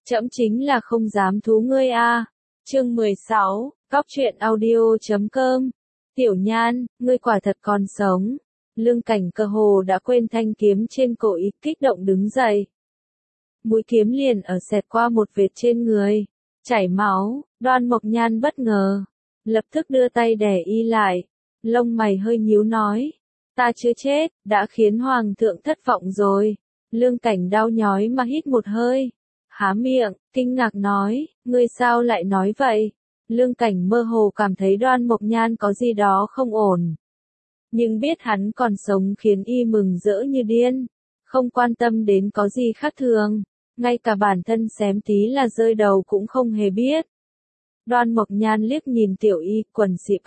Trẫm chính là không dám thú ngươi a. Chương 16, Cóc truyện audio.com. Tiểu Nhan, ngươi quả thật còn sống. Lương Cảnh cơ hồ đã quên thanh kiếm trên cổ ý, kích động đứng dậy. Mũi kiếm liền ở xẹt qua một vệt trên người, chảy máu. Đoan Mộc Nhan bất ngờ, lập tức đưa tay đè y lại, lông mày hơi nhíu nói, ta chưa chết, đã khiến hoàng thượng thất vọng rồi. Lương Cảnh đau nhói mà hít một hơi, há miệng, kinh ngạc nói, ngươi sao lại nói vậy? Lương Cảnh mơ hồ cảm thấy Đoan Mộc Nhan có gì đó không ổn, nhưng biết hắn còn sống khiến y mừng rỡ như điên, không quan tâm đến có gì khác thường, ngay cả bản thân xém tí là rơi đầu cũng không hề biết. Đoan Mộc Nhan liếc nhìn tiểu y, quần xịp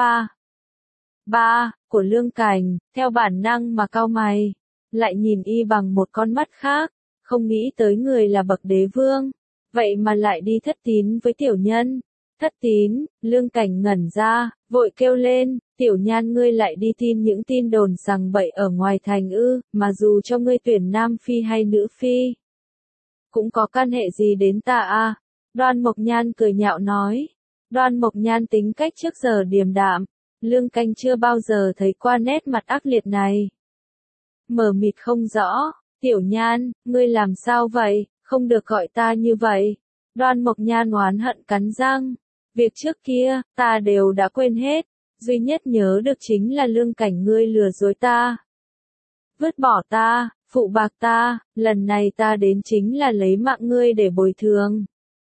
ba của Lương Cảnh, theo bản năng mà cau mày, lại nhìn y bằng một con mắt khác, không nghĩ tới người là bậc đế vương, vậy mà lại đi thất tín với tiểu nhân. Thất tín, Lương Cảnh ngẩn ra, vội kêu lên, Tiểu Nhan ngươi lại đi tin những tin đồn rằng bậy ở ngoài thành ư, mà dù cho ngươi tuyển nam phi hay nữ phi, cũng có căn hệ gì đến ta a? Đoan Mộc Nhan cười nhạo nói. Đoan Mộc Nhan tính cách trước giờ điềm đạm, Lương Cảnh chưa bao giờ thấy qua nét mặt ác liệt này. Mờ mịt không rõ, Tiểu Nhan, ngươi làm sao vậy, không được gọi ta như vậy. Đoan Mộc Nhan oán hận cắn răng, việc trước kia, ta đều đã quên hết, duy nhất nhớ được chính là Lương Cảnh ngươi lừa dối ta, vứt bỏ ta, phụ bạc ta, lần này ta đến chính là lấy mạng ngươi để bồi thường.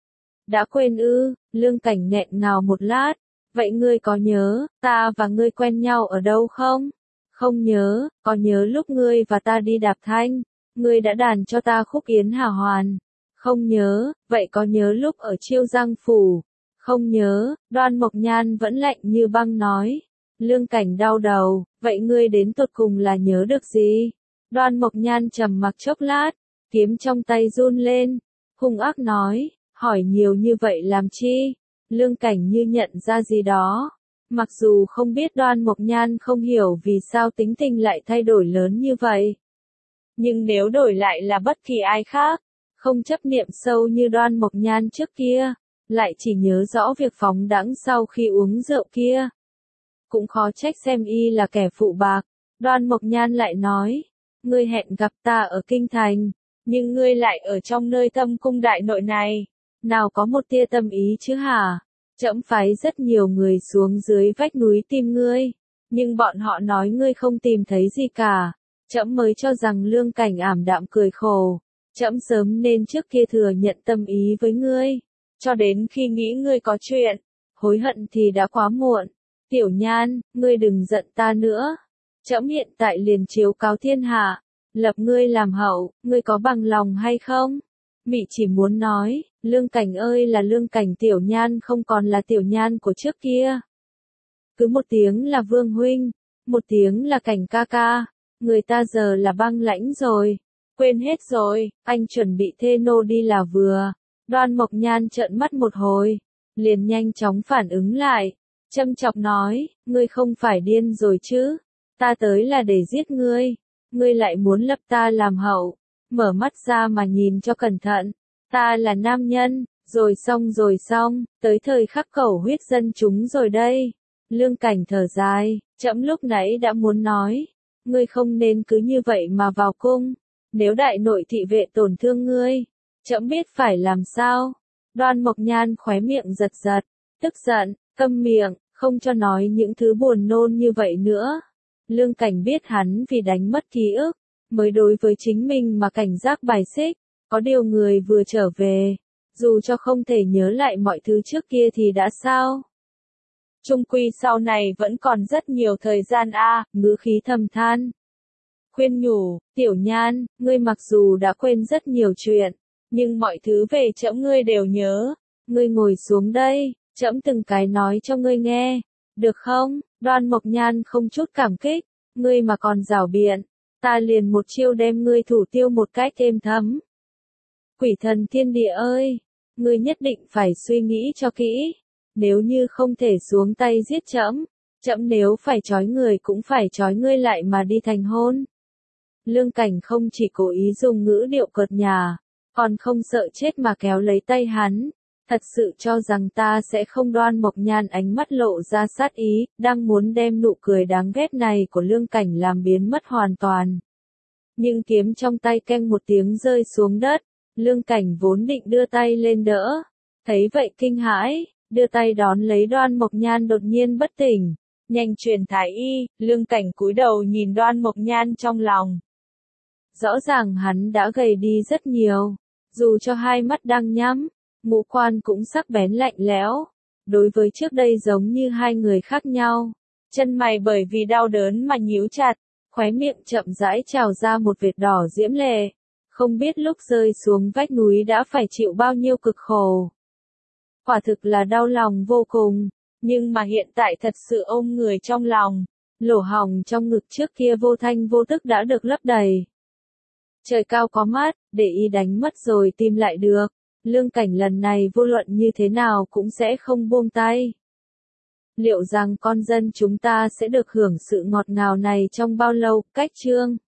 Đã quên ư? Lương Cảnh nghẹn ngào một lát, vậy ngươi có nhớ, ta và ngươi quen nhau ở đâu không? Không nhớ, có nhớ lúc ngươi và ta đi đạp thanh, ngươi đã đàn cho ta khúc yến hào hoàn. Không nhớ, vậy có nhớ lúc ở Chiêu Giang Phủ? Không nhớ. Đoan Mộc Nhan vẫn lạnh như băng nói. Lương Cảnh đau đầu, vậy ngươi đến tột cùng là nhớ được gì? Đoan Mộc Nhan trầm mặc chốc lát, kiếm trong tay run lên, hung ác nói, hỏi nhiều như vậy làm chi? Lương Cảnh như nhận ra gì đó, mặc dù không biết Đoan Mộc Nhan không hiểu vì sao tính tình lại thay đổi lớn như vậy, nhưng nếu đổi lại là bất kỳ ai khác, không chấp niệm sâu như Đoan Mộc Nhan trước kia, lại chỉ nhớ rõ việc phóng đãng sau khi uống rượu kia, cũng khó trách xem y là kẻ phụ bạc. Đoan Mộc Nhan lại nói, ngươi hẹn gặp ta ở Kinh Thành, nhưng ngươi lại ở trong nơi Thâm Cung đại nội này, nào có một tia tâm ý chứ hả? Trẫm phái rất nhiều người xuống dưới vách núi tìm ngươi, nhưng bọn họ nói ngươi không tìm thấy gì cả. Trẫm mới cho rằng Lương Cảnh ảm đạm cười khổ, trẫm sớm nên trước kia thừa nhận tâm ý với ngươi, cho đến khi nghĩ ngươi có chuyện, hối hận thì đã quá muộn. Tiểu Nhan, ngươi đừng giận ta nữa. Trẫm hiện tại liền chiếu cáo thiên hạ, lập ngươi làm hậu, ngươi có bằng lòng hay không? Mị chỉ muốn nói, Lương Cảnh ơi là Lương Cảnh, Tiểu Nhan không còn là Tiểu Nhan của trước kia. Cứ một tiếng là Vương huynh, một tiếng là Cảnh ca ca, người ta giờ là băng lãnh rồi, quên hết rồi, anh chuẩn bị thê nô đi là vừa. Đoan Mộc Nhan trợn mắt một hồi, liền nhanh chóng phản ứng lại, châm chọc nói, ngươi không phải điên rồi chứ, ta tới là để giết ngươi lại muốn lập ta làm hậu, mở mắt ra mà nhìn cho cẩn thận, ta là nam nhân, rồi xong, tới thời khắc khẩu huyết dân chúng rồi đây. Lương Cảnh thở dài, trẫm lúc nãy đã muốn nói, ngươi không nên cứ như vậy mà vào cung, nếu đại nội thị vệ tổn thương ngươi, trẫm biết phải làm sao. Đoan Mộc Nhan khóe miệng giật giật, tức giận, câm miệng, không cho nói những thứ buồn nôn như vậy nữa. Lương Cảnh biết hắn vì đánh mất ký ức, mới đối với chính mình mà cảnh giác bài xích, có điều người vừa trở về, dù cho không thể nhớ lại mọi thứ trước kia thì đã sao? Chung quy sau này vẫn còn rất nhiều thời gian ngữ khí thầm than. Khuyên nhủ, Tiểu Nhan, ngươi mặc dù đã quên rất nhiều chuyện, nhưng mọi thứ về trẫm ngươi đều nhớ, ngươi ngồi xuống đây, trẫm từng cái nói cho ngươi nghe, được không? Đoan Mộc Nhan không chút cảm kích, ngươi mà còn giảo biện, ta liền một chiêu đem ngươi thủ tiêu một cách êm thấm. Quỷ thần thiên địa ơi, ngươi nhất định phải suy nghĩ cho kỹ, nếu như không thể xuống tay giết trẫm, trẫm nếu phải trói người cũng phải trói ngươi lại mà đi thành hôn. Lương Cảnh không chỉ cố ý dùng ngữ điệu cợt nhả, còn không sợ chết mà kéo lấy tay hắn. Thật sự cho rằng ta sẽ không? Đoan Mộc Nhan ánh mắt lộ ra sát ý, đang muốn đem nụ cười đáng ghét này của Lương Cảnh làm biến mất hoàn toàn. Nhưng kiếm trong tay keng một tiếng rơi xuống đất, Lương Cảnh vốn định đưa tay lên đỡ. Thấy vậy kinh hãi, đưa tay đón lấy Đoan Mộc Nhan đột nhiên bất tỉnh. Nhanh truyền thái y, Lương Cảnh cúi đầu nhìn Đoan Mộc Nhan trong lòng. Rõ ràng hắn đã gầy đi rất nhiều, dù cho hai mắt đang nhắm, ngũ quan cũng sắc bén lạnh lẽo. Đối với trước đây giống như hai người khác nhau. Chân mày bởi vì đau đớn mà nhíu chặt, khóe miệng chậm rãi trào ra một vệt đỏ diễm lệ. Không biết lúc rơi xuống vách núi đã phải chịu bao nhiêu cực khổ. Quả thực là đau lòng vô cùng, nhưng mà hiện tại thật sự ôm người trong lòng. Lỗ hổng trong ngực trước kia vô thanh vô tức đã được lấp đầy. Trời cao có mắt, để y đánh mất rồi tìm lại được. Lương Cảnh lần này vô luận như thế nào cũng sẽ không buông tay. Liệu rằng con dân chúng ta sẽ được hưởng sự ngọt ngào này trong bao lâu? Cách chương